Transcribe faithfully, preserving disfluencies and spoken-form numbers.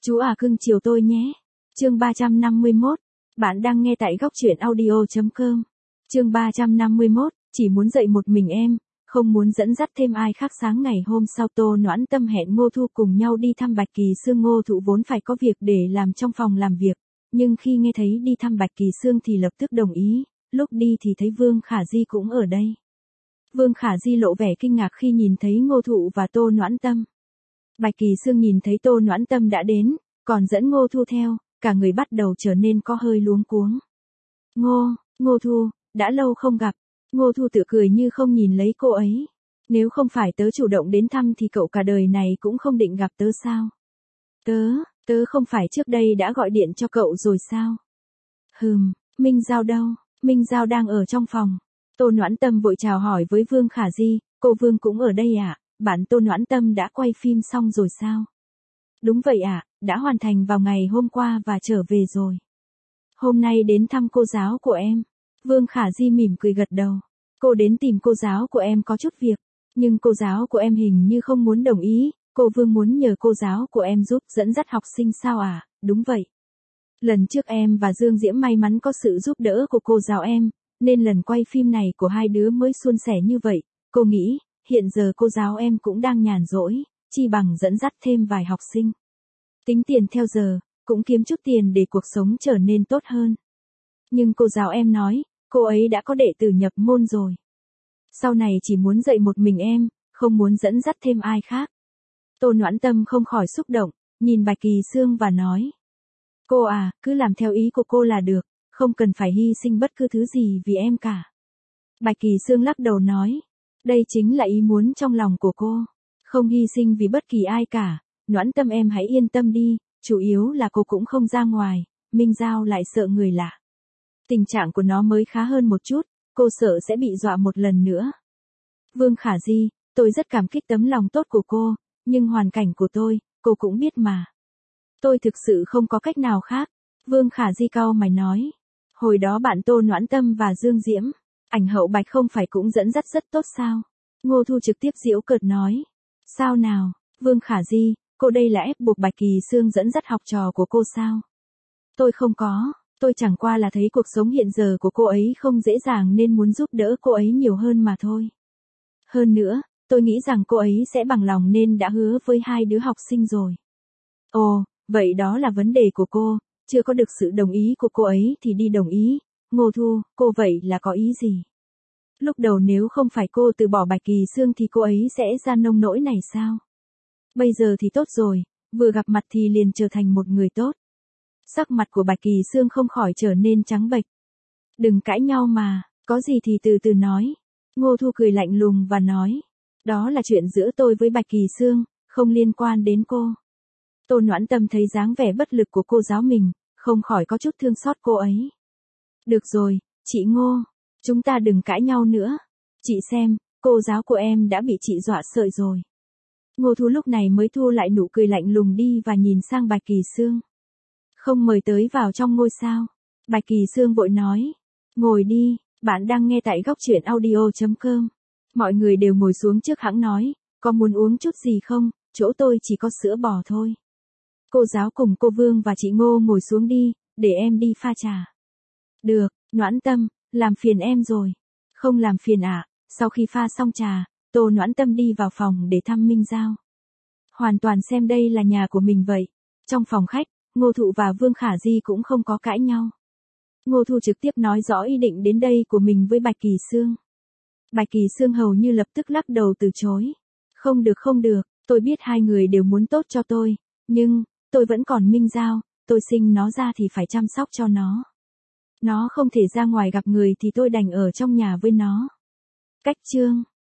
Chú à cưng chiều tôi nhé. Chương ba trăm năm mươi mốt. Bạn đang nghe tại góc truyện audio chấm com. Chương ba trăm năm mươi mốt. Chỉ muốn dậy một mình em, không muốn dẫn dắt thêm ai khác. Sáng ngày hôm sau Tô Noãn Tâm hẹn Ngô Thu cùng nhau đi thăm Bạch Kỳ Sương. Ngô Thụ vốn phải có việc để làm trong phòng làm việc, nhưng khi nghe thấy đi thăm Bạch Kỳ Sương thì lập tức đồng ý. Lúc đi thì thấy Vương Khả Di cũng ở đây. Vương Khả Di lộ vẻ kinh ngạc khi nhìn thấy Ngô Thụ và Tô Noãn Tâm. Bạch Kỳ Sương nhìn thấy Tô Noãn Tâm đã đến, còn dẫn Ngô Thu theo, cả người bắt đầu trở nên có hơi luống cuống. Ngô, Ngô Thu, đã lâu không gặp. Ngô Thu tự cười như không nhìn lấy cô ấy. Nếu không phải tớ chủ động đến thăm thì cậu cả đời này cũng không định gặp tớ sao? Tớ, tớ không phải trước đây đã gọi điện cho cậu rồi sao? Hừm, Minh Giao đâu? Minh Giao đang ở trong phòng. Tô Noãn Tâm vội chào hỏi với Vương Khả Di, cô Vương cũng ở đây ạ, à? Bạn Tô Noãn Tâm đã quay phim xong rồi sao? Đúng vậy ạ, à, đã hoàn thành vào ngày hôm qua và trở về rồi. Hôm nay đến thăm cô giáo của em. Vương Khả Di mỉm cười gật đầu. Cô đến tìm cô giáo của em có chút việc, nhưng cô giáo của em hình như không muốn đồng ý. Cô Vương muốn nhờ cô giáo của em giúp dẫn dắt học sinh sao à? Đúng vậy. Lần trước em và Dương Diễm may mắn có sự giúp đỡ của cô giáo em, nên lần quay phim này của hai đứa mới suôn sẻ như vậy. Cô nghĩ, hiện giờ cô giáo em cũng đang nhàn rỗi, chi bằng dẫn dắt thêm vài học sinh. Tính tiền theo giờ, cũng kiếm chút tiền để cuộc sống trở nên tốt hơn. Nhưng cô giáo em nói, cô ấy đã có đệ tử nhập môn rồi. Sau này chỉ muốn dạy một mình em, không muốn dẫn dắt thêm ai khác. Tô Noãn Tâm không khỏi xúc động, nhìn Bạch Kỳ Sương và nói. Cô à, cứ làm theo ý của cô là được, không cần phải hy sinh bất cứ thứ gì vì em cả. Bạch Kỳ Sương lắc đầu nói. Đây chính là ý muốn trong lòng của cô. Không hy sinh vì bất kỳ ai cả. Noãn Tâm em hãy yên tâm đi, chủ yếu là cô cũng không ra ngoài, Minh Giao lại sợ người lạ. Tình trạng của nó mới khá hơn một chút, cô sợ sẽ bị dọa một lần nữa. Vương Khả Di, tôi rất cảm kích tấm lòng tốt của cô, nhưng hoàn cảnh của tôi, cô cũng biết mà. Tôi thực sự không có cách nào khác. Vương Khả Di cau mày nói. Hồi đó bạn Tô Noãn Tâm và Dương Diễm, ảnh hậu Bạch không phải cũng dẫn dắt rất tốt sao? Ngô Thu trực tiếp giễu cợt nói. Sao nào, Vương Khả Di, cô đây là ép buộc Bạch Kỳ Sương dẫn dắt học trò của cô sao? Tôi không có, tôi chẳng qua là thấy cuộc sống hiện giờ của cô ấy không dễ dàng nên muốn giúp đỡ cô ấy nhiều hơn mà thôi. Hơn nữa, tôi nghĩ rằng cô ấy sẽ bằng lòng nên đã hứa với hai đứa học sinh rồi. Ồ, vậy đó là vấn đề của cô, chưa có được sự đồng ý của cô ấy thì đi đồng ý. Ngô Thu, cô vậy là có ý gì? Lúc đầu nếu không phải cô từ bỏ Bạch Kỳ Sương thì cô ấy sẽ ra nông nỗi này sao? Bây giờ thì tốt rồi, vừa gặp mặt thì liền trở thành một người tốt. Sắc mặt của Bạch Kỳ Sương không khỏi trở nên trắng bệch. Đừng cãi nhau mà, có gì thì từ từ nói. Ngô Thu cười lạnh lùng và nói. Đó là chuyện giữa tôi với Bạch Kỳ Sương, không liên quan đến cô. Tô Noãn Tâm thấy dáng vẻ bất lực của cô giáo mình, không khỏi có chút thương xót cô ấy. Được rồi, chị Ngô, chúng ta đừng cãi nhau nữa. Chị xem, cô giáo của em đã bị chị dọa sợ rồi. Ngô Thu lúc này mới thu lại nụ cười lạnh lùng đi và nhìn sang Bạch Kỳ Sương. Không mời tới vào trong ngôi sao? Bạch Kỳ Sương vội nói. Ngồi đi, bạn đang nghe tại góc truyện audio chấm com. Mọi người đều ngồi xuống trước hãng nói. Có muốn uống chút gì không? Chỗ tôi chỉ có sữa bò thôi. Cô giáo cùng cô Vương và chị Ngô ngồi xuống đi, để em đi pha trà. Được, Noãn Tâm, làm phiền em rồi. Không làm phiền ạ. À. Sau khi pha xong trà, Tô Noãn Tâm đi vào phòng để thăm Minh Giao. Hoàn toàn xem đây là nhà của mình vậy. Trong phòng khách, Ngô Thụ và Vương Khả Di cũng không có cãi nhau. Ngô Thu trực tiếp nói rõ ý định đến đây của mình với Bạch Kỳ Sương. Bạch Kỳ Sương hầu như lập tức lắc đầu từ chối. Không được không được, tôi biết hai người đều muốn tốt cho tôi, nhưng, tôi vẫn còn Minh Giao, tôi sinh nó ra thì phải chăm sóc cho nó. Nó không thể ra ngoài gặp người thì tôi đành ở trong nhà với nó. Cách chương.